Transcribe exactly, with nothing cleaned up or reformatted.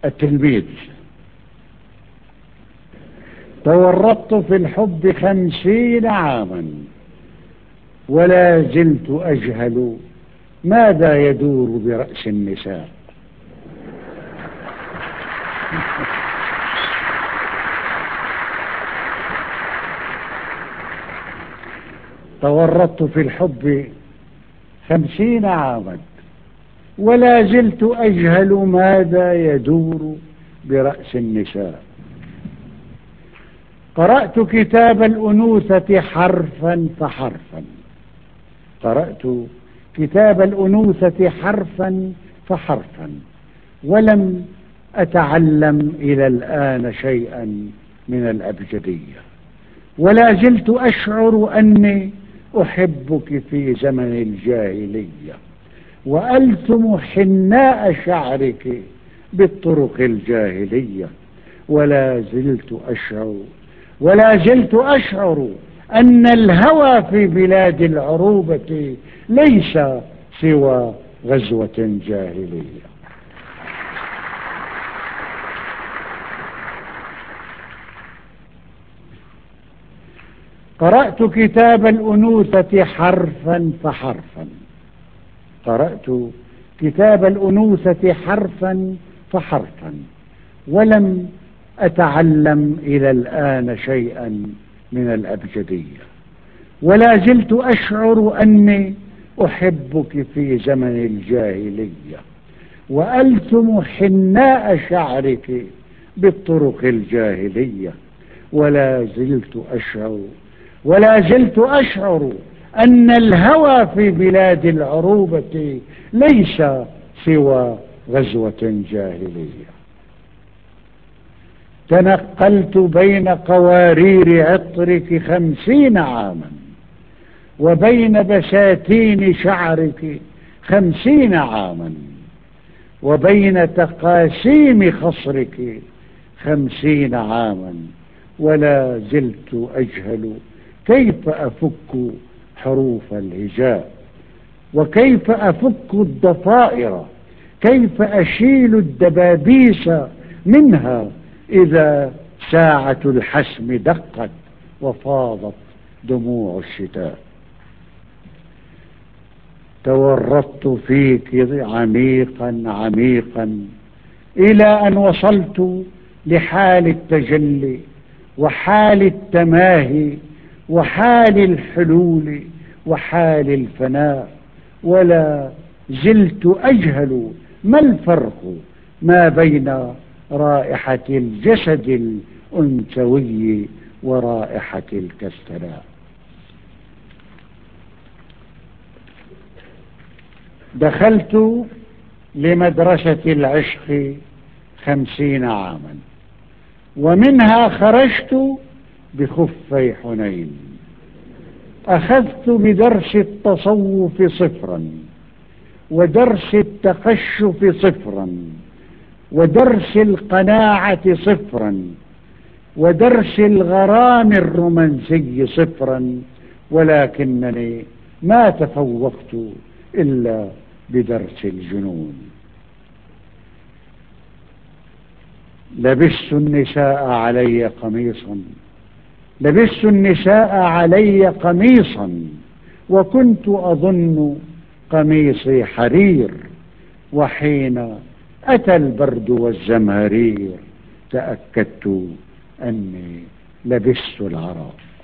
التلميذ. تورطت في الحب خمسين عاما ولا زلت أجهل ماذا يدور برأس النساء. تورطت في الحب خمسين عاما ولا زلت أجهل ماذا يدور برأس النساء. قرأت كتاب الأنوثة حرفا فحرفا قرأت كتاب الأنوثة حرفا فحرفا ولم أتعلم إلى الآن شيئا من الأبجدية، ولا زلت أشعر أني أحبك في زمن الجاهلية، وألثم حناء شعرك بالطرق الجاهلية، ولا زلت أشعر ولا زلت أشعر أن الهوى في بلاد العروبة ليس سوى غزوة جاهلية. قرأت كتاب الأنوثة حرفا فحرفا قرأت كتاب الأنوثة حرفا فحرفا ولم أتعلم إلى الآن شيئا من الأبجدية، ولا زلت أشعر أني أحبك في زمن الجاهلية، وألثم حناء شعرك بالطرق الجاهلية، ولا زلت أشعر ولا زلت أشعر أن الهوى في بلاد العروبة ليس سوى غزوة جاهلية. تنقلت بين قوارير عطرك خمسين عاما وبين بساتين شعرك خمسين عاما وبين تقاسيم خصرك خمسين عاما، ولا زلت أجهل كيف أفك حروف الهجاء، وكيف أفك الضفائر، كيف أشيل الدبابيس منها إذا ساعة الحسم دقت وفاضت دموع الشتاء. تورطت فيك عميقا عميقا إلى أن وصلت لحال التجلي وحال التماهي وحال الحلول وحال الفناء، ولا زلت أجهل ما الفرق ما بين رائحة الجسد الأنثوي ورائحة الكستناء. دخلت لمدرسة العشق خمسين عاما ومنها خرجت بخفي حنين. أخذت بدرس التصوف صفرا ودرس التقشف صفرا ودرس القناعة صفرا ودرس الغرام الرومانسي صفرا، ولكنني ما تفوقت إلا بدرس الجنون. لبست النساء علي قميصا لبست النساء علي قميصا وكنت أظن قميصي حرير، وحين أتى البرد والزمهرير تأكدت أني لبست العراء.